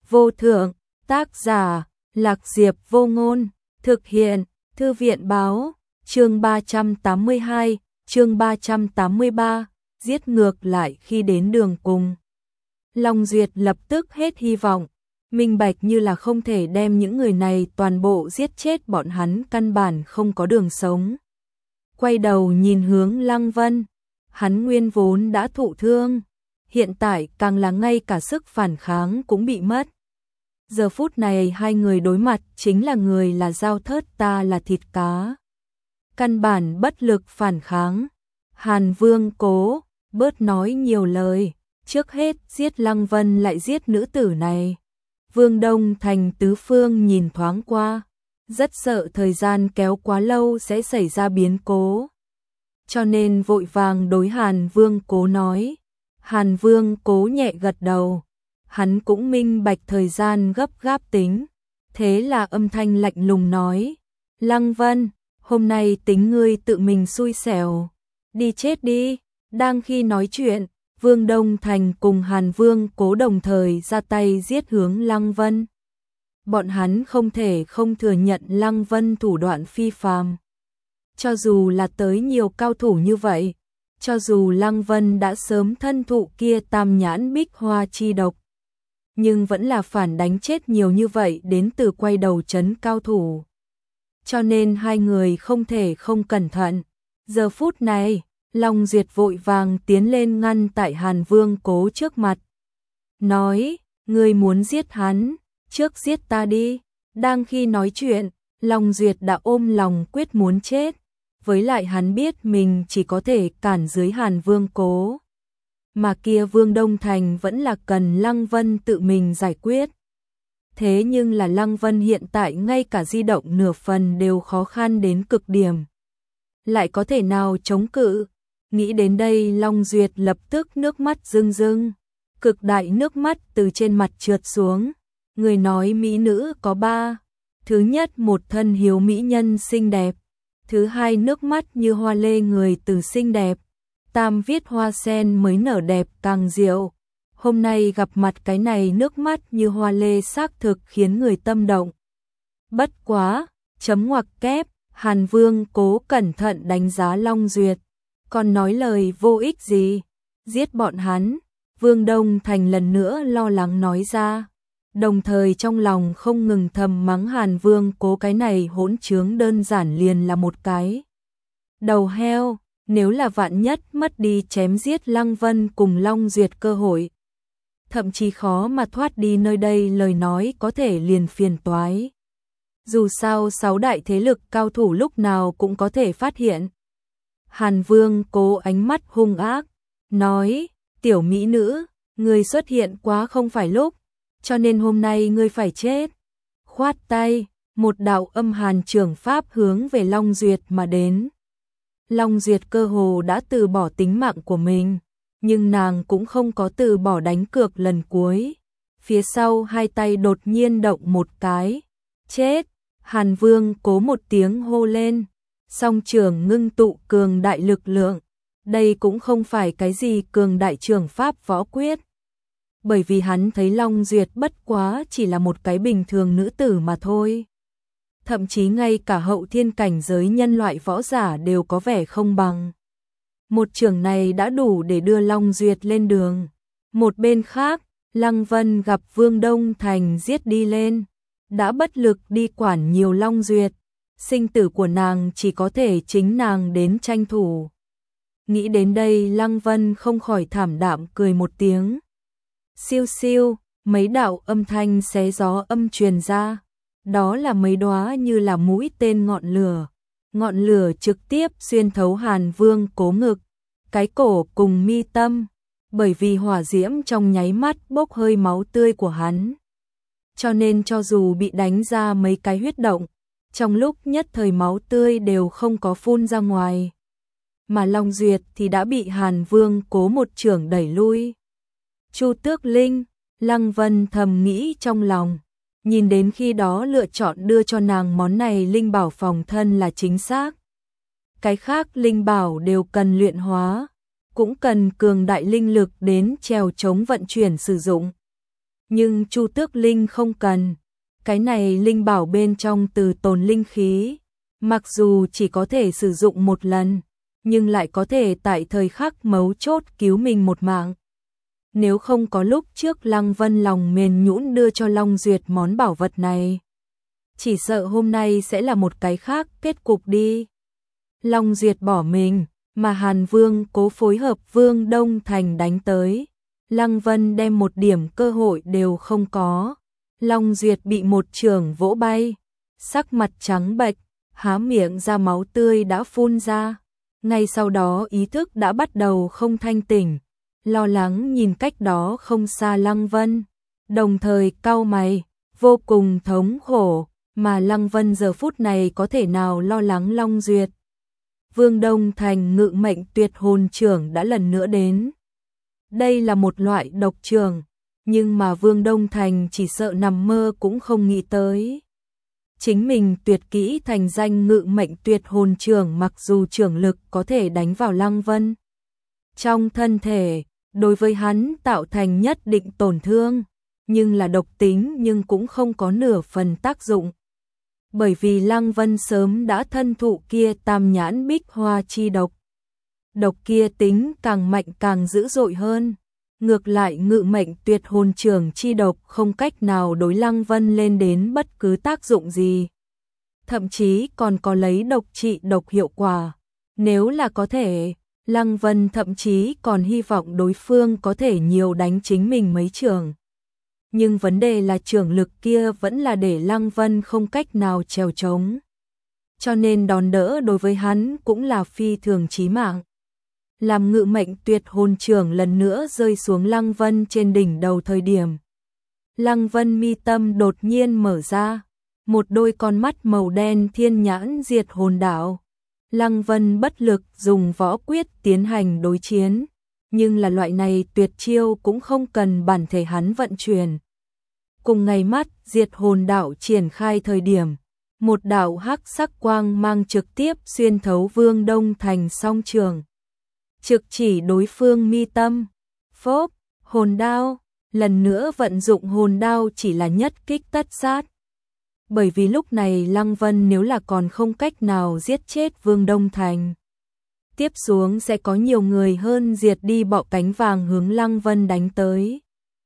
vô thượng, tác giả, Lạc Diệp Vô Ngôn, thực hiện, Thư viện báo, chương 382, chương 383, giết ngược lại khi đến đường cùng. Long Duyệt lập tức hết hy vọng, minh bạch như là không thể đem những người này toàn bộ giết chết, bọn hắn căn bản không có đường sống. Quay đầu nhìn hướng Lăng Vân, hắn nguyên vốn đã thụ thương, hiện tại càng là ngay cả sức phản kháng cũng bị mất. Giờ phút này hai người đối mặt, chính là người là dao thớt, ta là thịt cá. Căn bản bất lực phản kháng. Hàn Vương Cố, bớt nói nhiều lời, trước hết giết Lăng Vân lại giết nữ tử này. Vương Đông Thành tứ phương nhìn thoáng qua, rất sợ thời gian kéo quá lâu sẽ xảy ra biến cố. Cho nên vội vàng đối Hàn Vương Cố nói. Hàn Vương Cố nhẹ gật đầu, hắn cũng minh bạch thời gian gấp gáp tính, thế là âm thanh lạnh lùng nói, Lăng Vân, hôm nay tính ngươi tự mình xui xẻo, đi chết đi. Đang khi nói chuyện, Vương Đông Thành cùng Hàn Vương Cố đồng thời ra tay giết hướng Lăng Vân. Bọn hắn không thể không thừa nhận Lăng Vân thủ đoạn phi phàm. Cho dù là tới nhiều cao thủ như vậy, cho dù Lăng Vân đã sớm thân thụ kia tam nhãn bích hoa chi độc, nhưng vẫn là phản đánh chết nhiều như vậy đến từ quay đầu trấn cao thủ. Cho nên hai người không thể không cẩn thận. Giờ phút này, Long Duyệt vội vàng tiến lên ngăn tại Hàn Vương Cố trước mặt. Nói, ngươi muốn giết hắn, trước giết ta đi. Đang khi nói chuyện, Long Duyệt đã ôm lòng quyết muốn chết. Với lại hắn biết mình chỉ có thể cản dưới Hàn Vương Cố. Mà kia Vương Đông Thành vẫn là cần Lăng Vân tự mình giải quyết. Thế nhưng là Lăng Vân hiện tại ngay cả di động nửa phần đều khó khăn đến cực điểm. Lại có thể nào chống cự? Nghĩ đến đây Long Duyệt lập tức nước mắt rưng rưng. Cực đại nước mắt từ trên mặt trượt xuống. Người nói mỹ nữ có ba. Thứ nhất, một thân hiếu mỹ nhân xinh đẹp. Thứ hai, nước mắt như hoa lê người từ xinh đẹp. Tam, viết hoa sen mới nở đẹp càng diệu. Hôm nay gặp mặt cái này nước mắt như hoa lê xác thực khiến người tâm động. Bất quá, chấm ngoặc kép, Hàn Vương Cố cẩn thận đánh giá Long Duyệt. Còn nói lời vô ích gì? Giết bọn hắn. Vương Đông Thành lần nữa lo lắng nói ra. Đồng thời trong lòng không ngừng thầm mắng Hàn Vương Cố cái này hỗn trướng, đơn giản liền là một cái đầu heo. Nếu là vạn nhất mất đi chém giết Lăng Vân cùng Long Duyệt cơ hội, thậm chí khó mà thoát đi nơi đây, lời nói có thể liền phiền toái. Dù sao sáu đại thế lực cao thủ lúc nào cũng có thể phát hiện. Hàn Vương Cố ánh mắt hung ác, nói, tiểu mỹ nữ, người xuất hiện quá không phải lúc, cho nên hôm nay ngươi phải chết. Khoát tay, một đạo âm hàn trường pháp hướng về Long Duyệt mà đến. Long Duyệt cơ hồ đã từ bỏ tính mạng của mình, nhưng nàng cũng không có từ bỏ đánh cược lần cuối. Phía sau hai tay đột nhiên động một cái. Chết! Hàn Vương Cố một tiếng hô lên. Song trường ngưng tụ cường đại lực lượng. Đây cũng không phải cái gì cường đại trường pháp võ quyết. Bởi vì hắn thấy Long Duyệt bất quá chỉ là một cái bình thường nữ tử mà thôi. Thậm chí ngay cả hậu thiên cảnh giới nhân loại võ giả đều có vẻ không bằng. Một trường này đã đủ để đưa Long Duyệt lên đường. Một bên khác, Lăng Vân gặp Vương Đông Thành giết đi lên. Đã bất lực đi quản nhiều Long Duyệt. Sinh tử của nàng chỉ có thể chính nàng đến tranh thủ. Nghĩ đến đây Lăng Vân không khỏi thảm đạm cười một tiếng. Siêu siêu, mấy đạo âm thanh xé gió âm truyền ra. Đó là mấy đóa như là mũi tên ngọn lửa. Ngọn lửa trực tiếp xuyên thấu Hàn Vương Cố ngực, cái cổ cùng mi tâm, bởi vì hỏa diễm trong nháy mắt bốc hơi máu tươi của hắn. Cho nên cho dù bị đánh ra mấy cái huyết động, trong lúc nhất thời máu tươi đều không có phun ra ngoài. Mà Long Duyệt thì đã bị Hàn Vương Cố một chưởng đẩy lui. Chu Tước Linh, Lăng Vân thầm nghĩ trong lòng. Nhìn đến khi đó lựa chọn đưa cho nàng món này linh bảo phòng thân là chính xác. Cái khác linh bảo đều cần luyện hóa, cũng cần cường đại linh lực đến trèo chống vận chuyển sử dụng. Nhưng Chu Tước Linh không cần. Cái này linh bảo bên trong từ tồn linh khí, mặc dù chỉ có thể sử dụng một lần, nhưng lại có thể tại thời khắc mấu chốt cứu mình một mạng. Nếu không có lúc trước Lăng Vân lòng mềm nhũn đưa cho Long Duyệt món bảo vật này, chỉ sợ hôm nay sẽ là một cái khác kết cục đi. Long Duyệt bỏ mình, mà Hàn Vương Cố phối hợp Vương Đông Thành đánh tới. Lăng Vân đem một điểm cơ hội đều không có. Long Duyệt bị một chưởng vỗ bay, sắc mặt trắng bệch, há miệng ra máu tươi đã phun ra. Ngay sau đó ý thức đã bắt đầu không thanh tỉnh, lo lắng nhìn cách đó không xa Lăng Vân, đồng thời cau mày, vô cùng thống khổ, mà Lăng Vân giờ phút này có thể nào lo lắng Long Duyệt. Vương Đông Thành ngự mệnh tuyệt hồn chưởng đã lần nữa đến. Đây là một loại độc chưởng, nhưng mà Vương Đông Thành chỉ sợ nằm mơ cũng không nghĩ tới. Chính mình tuyệt kỹ thành danh ngự mệnh tuyệt hồn chưởng, mặc dù chưởng lực có thể đánh vào Lăng Vân trong thân thể, đối với hắn tạo thành nhất định tổn thương, nhưng là độc tính nhưng cũng không có nửa phần tác dụng. Bởi vì Lăng Vân sớm đã thân thụ kia tam nhãn bích hoa chi độc. Độc kia tính càng mạnh càng dữ dội hơn. Ngược lại ngự mệnh tuyệt hồn chưởng chi độc không cách nào đối Lăng Vân lên đến bất cứ tác dụng gì. Thậm chí còn có lấy độc trị độc hiệu quả. Nếu là có thể, Lăng Vân thậm chí còn hy vọng đối phương có thể nhiều đánh chính mình mấy chưởng. Nhưng vấn đề là chưởng lực kia vẫn là để Lăng Vân không cách nào trèo trống. Cho nên đòn đỡ đối với hắn cũng là phi thường chí mạng. Làm ngự mệnh tuyệt hồn chưởng lần nữa rơi xuống Lăng Vân trên đỉnh đầu thời điểm. Lăng Vân mi tâm đột nhiên mở ra, một đôi con mắt màu đen thiên nhãn diệt hồn đạo. Lăng Vân bất lực dùng võ quyết tiến hành đối chiến, nhưng là loại này tuyệt chiêu cũng không cần bản thể hắn vận chuyển. Cùng ngày mắt diệt hồn đạo triển khai thời điểm, một đạo hắc sắc quang mang trực tiếp xuyên thấu Vương Đông Thành song trường. Trực chỉ đối phương mi tâm, phốp, hồn đao, lần nữa vận dụng hồn đao chỉ là nhất kích tất sát. Bởi vì lúc này Lăng Vân nếu là còn không cách nào giết chết Vương Đông Thành, tiếp xuống sẽ có nhiều người hơn diệt đi bọ cánh vàng hướng Lăng Vân đánh tới.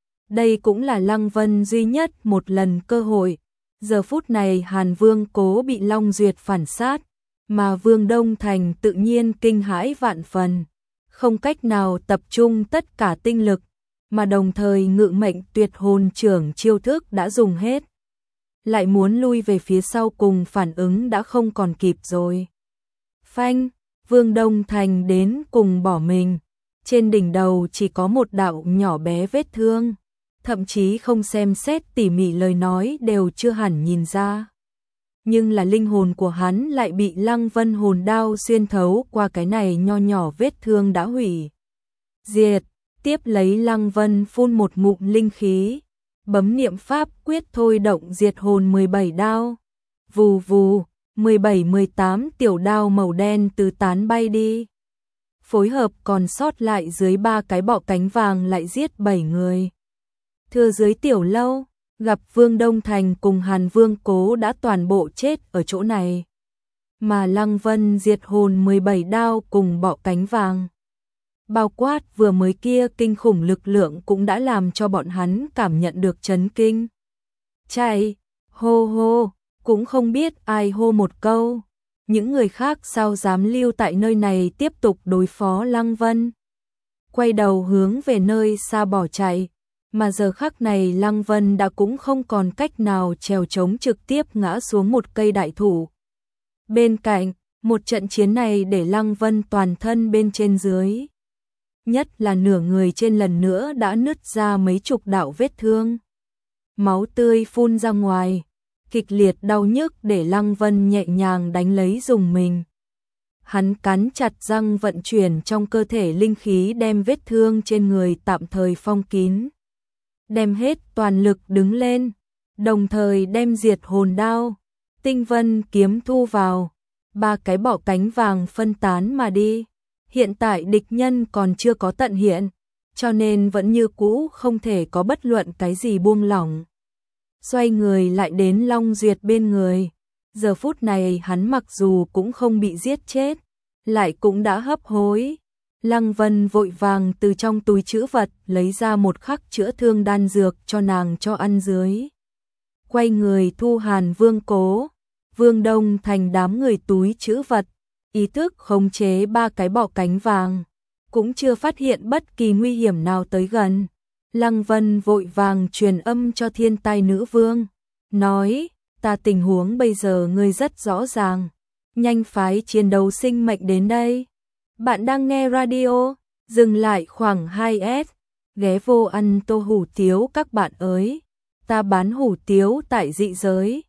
Đây cũng là Lăng Vân duy nhất một lần cơ hội. Giờ phút này Hàn Vương Cố bị Long Duyệt phản sát, mà Vương Đông Thành tự nhiên kinh hãi vạn phần, không cách nào tập trung tất cả tinh lực, mà đồng thời ngự mệnh tuyệt hồn chưởng chiêu thức đã dùng hết. Lại muốn lui về phía sau cùng phản ứng đã không còn kịp rồi. Phanh, Vương Đông Thành đến cùng bỏ mình, trên đỉnh đầu chỉ có một đạo nhỏ bé vết thương, thậm chí không xem xét tỉ mỉ lời nói đều chưa hẳn nhìn ra. Nhưng là linh hồn của hắn lại bị Lăng Vân hồn đao xuyên thấu qua cái này nho nhỏ vết thương đã hủy diệt. Tiếp lấy Lăng Vân phun một ngụm linh khí, bấm niệm pháp quyết thôi động diệt hồn 17 đao. Vù vù, 17-18 tiểu đao màu đen từ tán bay đi. Phối hợp còn sót lại dưới 3 cái bọ cánh vàng lại giết 7 người. Thừa dưới tiểu lâu, gặp Vương Đông Thành cùng Hàn Vương Cố đã toàn bộ chết ở chỗ này. Mà Lăng Vân diệt hồn 17 đao cùng bọ cánh vàng, bao quát vừa mới kia kinh khủng lực lượng cũng đã làm cho bọn hắn cảm nhận được chấn kinh. Chạy, hô hô, cũng không biết ai hô một câu. Những người khác sao dám lưu tại nơi này tiếp tục đối phó Lăng Vân. Quay đầu hướng về nơi xa bỏ chạy. Mà giờ khắc này Lăng Vân đã cũng không còn cách nào trèo trống, trực tiếp ngã xuống một cây đại thụ. Bên cạnh, một trận chiến này để Lăng Vân toàn thân bên trên dưới, nhất là nửa người trên lần nữa đã nứt ra mấy chục đạo vết thương. Máu tươi phun ra ngoài, kịch liệt đau nhức để Lăng Vân nhẹ nhàng đánh lấy dùng mình. Hắn cắn chặt răng vận chuyển trong cơ thể linh khí đem vết thương trên người tạm thời phong kín. Đem hết toàn lực đứng lên, đồng thời đem diệt hồn đao, tinh vân kiếm thu vào, 3 cái bọ cánh vàng phân tán mà đi. Hiện tại địch nhân còn chưa có tận hiện, cho nên vẫn như cũ không thể có bất luận cái gì buông lỏng. Xoay người lại đến Long Duyệt bên người. Giờ phút này hắn mặc dù cũng không bị giết chết, lại cũng đã hấp hối. Lăng Vân vội vàng từ trong túi trữ vật lấy ra một khắc chữa thương đan dược cho nàng cho ăn dưới. Quay người thu Hàn Vương Cố, Vương Đông Thành đám người túi trữ vật, ý thức khống chế 3 cái bọ cánh vàng, cũng chưa phát hiện bất kỳ nguy hiểm nào tới gần. Lăng Vân vội vàng truyền âm cho Thiên Tai Nữ Vương, nói, ta tình huống bây giờ ngươi rất rõ ràng, nhanh phái chiến đấu sinh mệnh đến đây. Bạn đang nghe radio, dừng lại khoảng 2S, ghé vô ăn tô hủ tiếu các bạn ơi, ta bán hủ tiếu tại dị giới.